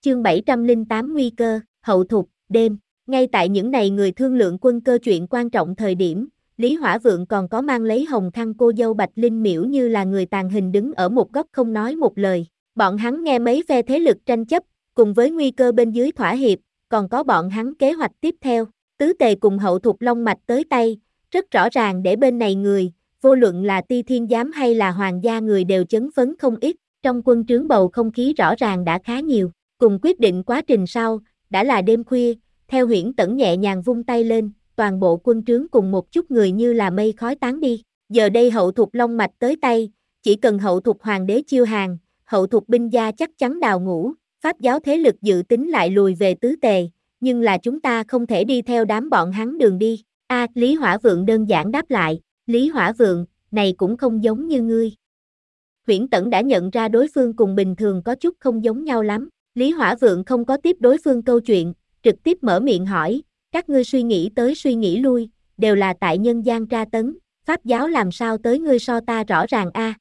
Chương 708 Nguy cơ, hậu thục, đêm. Ngay tại những ngày người thương lượng quân cơ chuyện quan trọng thời điểm, Lý Hỏa Vượng còn có mang lấy hồng khăn cô dâu Bạch Linh Miễu như là người tàn hình đứng ở một góc không nói một lời. Bọn hắn nghe mấy phe thế lực tranh chấp, cùng với nguy cơ bên dưới thỏa hiệp, còn có bọn hắn kế hoạch tiếp theo. Tứ tề cùng hậu thục long mạch tới tay, rất rõ ràng để bên này người, vô luận là Ti Thiên Giám hay là hoàng gia người đều chấn phấn không ít, trong quân trướng bầu không khí rõ ràng đã khá nhiều. Cùng quyết định quá trình sau, đã là đêm khuya, theo Huyễn Tẩn nhẹ nhàng vung tay lên, toàn bộ quân trướng cùng một chút người như là mây khói tán đi. Giờ đây hậu thục long mạch tới tay, chỉ cần hậu thục hoàng đế chiêu hàng, hậu thục binh gia chắc chắn đào ngũ, Pháp giáo thế lực dự tính lại lùi về tứ tề, nhưng là chúng ta không thể đi theo đám bọn hắn đường đi. Lý Hỏa Vượng đơn giản đáp lại, Lý Hỏa Vượng, này cũng không giống như ngươi. Huyễn Tẩn đã nhận ra đối phương cùng bình thường có chút không giống nhau lắm. Lý Hỏa Vượng không có tiếp đối phương câu chuyện, trực tiếp mở miệng hỏi, các ngươi suy nghĩ tới suy nghĩ lui, đều là tại nhân gian tra tấn, Pháp giáo làm sao tới ngươi so ta rõ ràng a?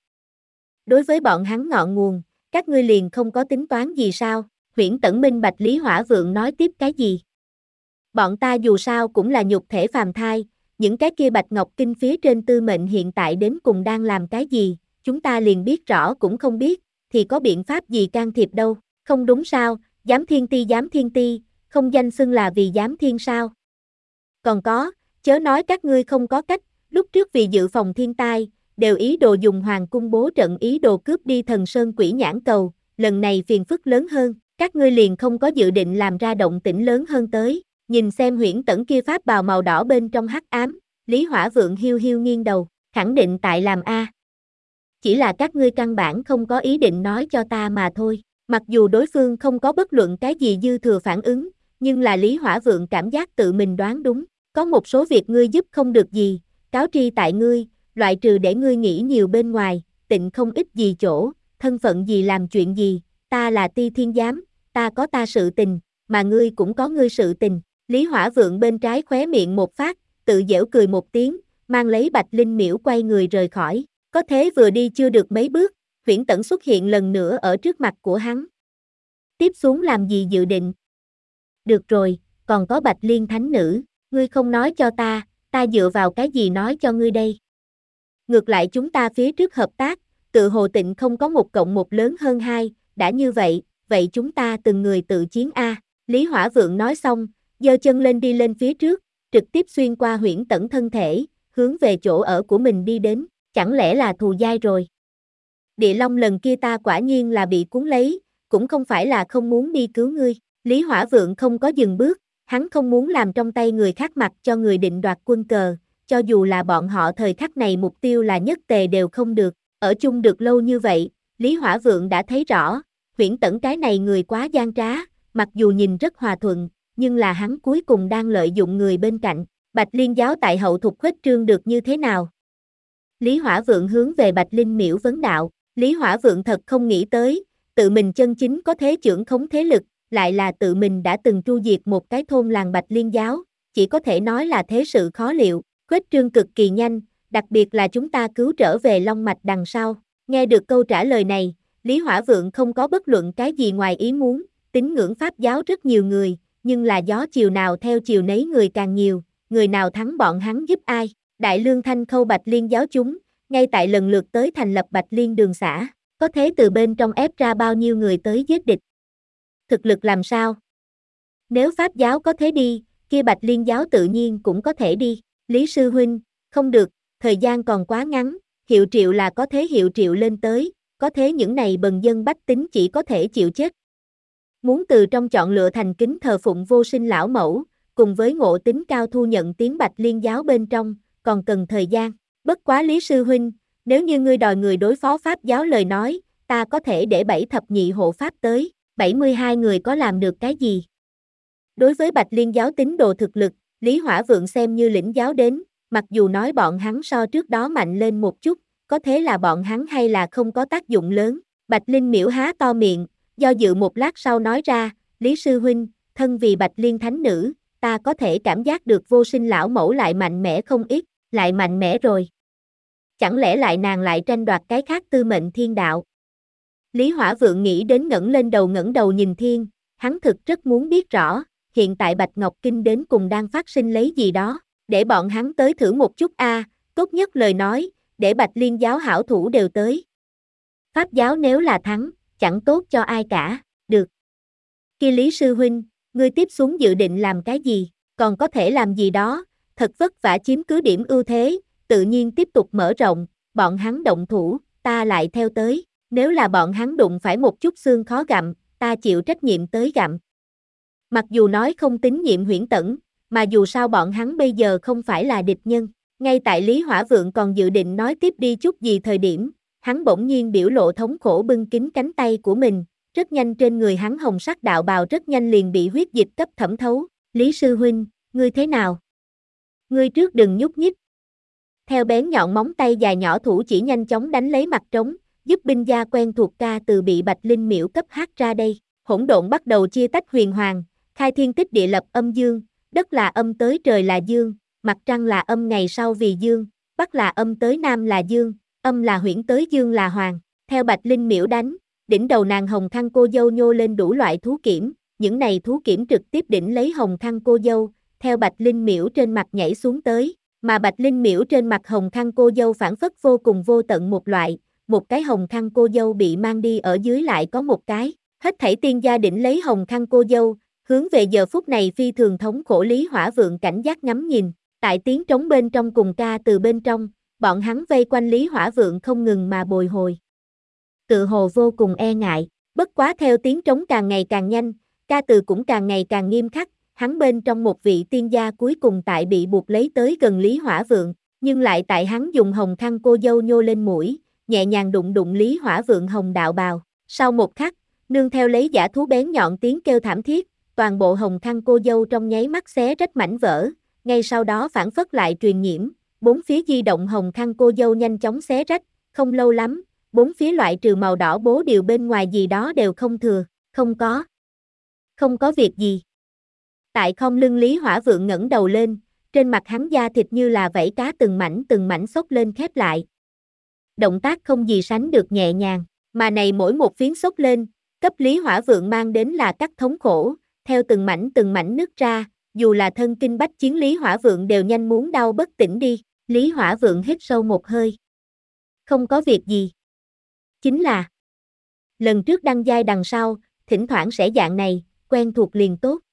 Đối với bọn hắn ngọn nguồn, các ngươi liền không có tính toán gì sao? Huyễn Tẩn minh bạch Lý Hỏa Vượng nói tiếp cái gì? Bọn ta dù sao cũng là nhục thể phàm thai, những cái kia bạch ngọc kinh phía trên tư mệnh hiện tại đến cùng đang làm cái gì, chúng ta liền biết rõ cũng không biết, thì có biện pháp gì can thiệp đâu. Không đúng sao, giám thiên ti, không danh xưng là vì giám thiên sao? Còn có, chớ nói các ngươi không có cách, lúc trước vì dự phòng thiên tai, đều ý đồ dùng hoàng cung bố trận ý đồ cướp đi thần sơn quỷ nhãn cầu, lần này phiền phức lớn hơn, các ngươi liền không có dự định làm ra động tĩnh lớn hơn tới, nhìn xem Huyễn Tẩn kia pháp bào màu đỏ bên trong hắc ám, Lý Hỏa Vượng hiu hiu nghiêng đầu, khẳng định tại làm a. Chỉ là các ngươi căn bản không có ý định nói cho ta mà thôi. Mặc dù đối phương không có bất luận cái gì dư thừa phản ứng, nhưng là Lý Hỏa Vượng cảm giác tự mình đoán đúng, có một số việc ngươi giúp không được gì, cáo tri tại ngươi, loại trừ để ngươi nghĩ nhiều bên ngoài, tịnh không ít gì chỗ, thân phận gì làm chuyện gì, ta là Ti Thiên Giám, ta có ta sự tình, mà ngươi cũng có ngươi sự tình. Lý Hỏa Vượng bên trái khóe miệng một phát, tự giễu cười một tiếng, mang lấy Bạch Linh Miễu quay người rời khỏi, có thế vừa đi chưa được mấy bước, Huyễn Tẩn xuất hiện lần nữa ở trước mặt của hắn. Tiếp xuống làm gì dự định? Được rồi, còn có Bạch Liên Thánh Nữ, ngươi không nói cho ta dựa vào cái gì nói cho ngươi đây? Ngược lại chúng ta phía trước hợp tác, tự hồ tịnh không có 1+1 lớn hơn 2, đã như vậy chúng ta từng người tự chiến a. Lý Hỏa Vượng nói xong, giơ chân lên đi lên phía trước, trực tiếp xuyên qua Huyễn Tẩn thân thể, hướng về chỗ ở của mình đi đến, chẳng lẽ là thù dai rồi? Địa Long lần kia ta quả nhiên là bị cuốn lấy, cũng không phải là không muốn đi cứu ngươi. Lý Hỏa Vượng không có dừng bước, hắn không muốn làm trong tay người khác mặc cho người định đoạt quân cờ, cho dù là bọn họ thời khắc này mục tiêu là nhất tề đều không được, ở chung được lâu như vậy, Lý Hỏa Vượng đã thấy rõ, Huyễn Tẩn cái này người quá gian trá, mặc dù nhìn rất hòa thuận, nhưng là hắn cuối cùng đang lợi dụng người bên cạnh. Bạch Liên giáo tại hậu thục khuếch trương được như thế nào? Lý Hỏa Vượng hướng về Bạch Linh Miễu vấn đạo. Lý Hỏa Vượng thật không nghĩ tới, tự mình chân chính có thế chưởng khống thế lực, lại là tự mình đã từng tru diệt một cái thôn làng Bạch Liên giáo, chỉ có thể nói là thế sự khó liệu, khuếch trương cực kỳ nhanh, đặc biệt là chúng ta cứu trở về Long Mạch đằng sau. Nghe được câu trả lời này, Lý Hỏa Vượng không có bất luận cái gì ngoài ý muốn, tín ngưỡng Pháp giáo rất nhiều người, nhưng là gió chiều nào theo chiều nấy người càng nhiều, người nào thắng bọn hắn giúp ai, Đại Lương Thanh Khâu Bạch Liên giáo chúng, ngay tại lần lượt tới thành lập Bạch Liên đường xã, có thế từ bên trong ép ra bao nhiêu người tới giết địch. Thực lực làm sao? Nếu Pháp giáo có thế đi, kia Bạch Liên giáo tự nhiên cũng có thể đi. Lý Sư Huynh, không được, thời gian còn quá ngắn, hiệu triệu là có thế hiệu triệu lên tới, có thế những này bần dân bách tính chỉ có thể chịu chết. Muốn từ trong chọn lựa thành kính thờ phụng vô sinh lão mẫu, cùng với ngộ tính cao thu nhận tiếng Bạch Liên giáo bên trong, còn cần thời gian. Bất quá Lý Sư Huynh, nếu như ngươi đòi người đối phó Pháp giáo lời nói, ta có thể để 7 thập nhị hộ Pháp tới, 72 người có làm được cái gì? Đối với Bạch Liên giáo tín đồ thực lực, Lý Hỏa Vượng xem như lĩnh giáo đến, mặc dù nói bọn hắn so trước đó mạnh lên một chút, có thế là bọn hắn hay là không có tác dụng lớn. Bạch Linh Miễu há to miệng, do dự một lát sau nói ra, Lý Sư Huynh, thân vì Bạch Liên Thánh Nữ, ta có thể cảm giác được vô sinh lão mẫu lại mạnh mẽ không ít, lại mạnh mẽ rồi. Chẳng lẽ lại nàng lại tranh đoạt cái khác tư mệnh thiên đạo? Lý Hỏa Vượng nghĩ đến ngẩng đầu nhìn thiên, Hắn thực rất muốn biết rõ, hiện tại Bạch Ngọc Kinh đến cùng đang phát sinh lấy gì đó, để bọn hắn tới thử một chút tốt nhất lời nói, để Bạch Liên giáo hảo thủ đều tới. Pháp giáo nếu là thắng, chẳng tốt cho ai cả, được. Kia Lý sư huynh, ngươi tiếp xuống dự định làm cái gì, còn có thể làm gì đó, thật vất vả chiếm cứ điểm ưu thế, tự nhiên tiếp tục mở rộng, bọn hắn động thủ, ta lại theo tới, nếu là bọn hắn đụng phải một chút xương khó gặm, ta chịu trách nhiệm tới gặm. Mặc dù nói không tín nhiệm Huyễn Tẩn, mà dù sao bọn hắn bây giờ không phải là địch nhân, ngay tại Lý Hỏa Vượng còn dự định nói tiếp đi chút gì thời điểm, hắn bỗng nhiên biểu lộ thống khổ bưng kín cánh tay của mình, rất nhanh trên người hắn hồng sắc đạo bào rất nhanh liền bị huyết dịch cấp thẩm thấu, Lý sư huynh, ngươi thế nào? Ngươi trước đừng nhúc nhích. Theo bén nhọn móng tay dài nhỏ thủ chỉ nhanh chóng đánh lấy mặt trống, giúp binh gia quen thuộc ca từ bị Bạch Linh Miễu cấp hát ra đây, hỗn độn bắt đầu chia tách huyền hoàng, khai thiên tích địa lập âm dương, đất là âm tới trời là dương, mặt trăng là âm ngày sau vì dương, bắc là âm tới nam là dương, âm là huyễn tới dương là hoàng, theo Bạch Linh Miễu đánh, đỉnh đầu nàng hồng khăn cô dâu nhô lên đủ loại thú kiểm, những này thú kiểm trực tiếp đỉnh lấy hồng khăn cô dâu, theo Bạch Linh Miễu trên mặt nhảy xuống tới, mà Bạch Linh Miễu trên mặt hồng khăn cô dâu phản phất vô cùng vô tận một loại, một cái hồng khăn cô dâu bị mang đi ở dưới lại có một cái, hết thảy tiên gia đỉnh lấy hồng khăn cô dâu, hướng về giờ phút này phi thường thống khổ Lý Hỏa Vượng cảnh giác ngắm nhìn, tại tiếng trống bên trong cùng ca từ bên trong, bọn hắn vây quanh Lý Hỏa Vượng không ngừng mà bồi hồi. Tự hồ vô cùng e ngại, bất quá theo tiếng trống càng ngày càng nhanh, ca từ cũng càng ngày càng nghiêm khắc, hắn bên trong một vị tiên gia cuối cùng tại bị buộc lấy tới gần Lý Hỏa Vượng, nhưng lại tại hắn dùng hồng khăn cô dâu nhô lên mũi, nhẹ nhàng đụng đụng Lý Hỏa Vượng hồng đạo bào, sau một khắc, nương theo lấy dã thú bén nhọn tiếng kêu thảm thiết, toàn bộ hồng khăn cô dâu trong nháy mắt xé rách mảnh vỡ, ngay sau đó phản phất lại truyền nhiễm, bốn phía di động hồng khăn cô dâu nhanh chóng xé rách, không lâu lắm, bốn phía loại trừ màu đỏ bố điều bên ngoài gì đó đều không thừa, không có việc gì. Tại không lưng Lý Hỏa Vượng ngẩng đầu lên, trên mặt hắn da thịt như là vảy cá từng mảnh xốc lên khép lại. Động tác không gì sánh được nhẹ nhàng, mà này mỗi một phiến xốc lên, cấp Lý Hỏa Vượng mang đến là cắt thống khổ, theo từng mảnh nứt ra, dù là thân kinh bách chiến Lý Hỏa Vượng đều nhanh muốn đau bất tỉnh đi, Lý Hỏa Vượng hít sâu một hơi. Không có việc gì. Chính là, lần trước đăng giai đằng sau, thỉnh thoảng sẽ dạng này, quen thuộc liền tốt.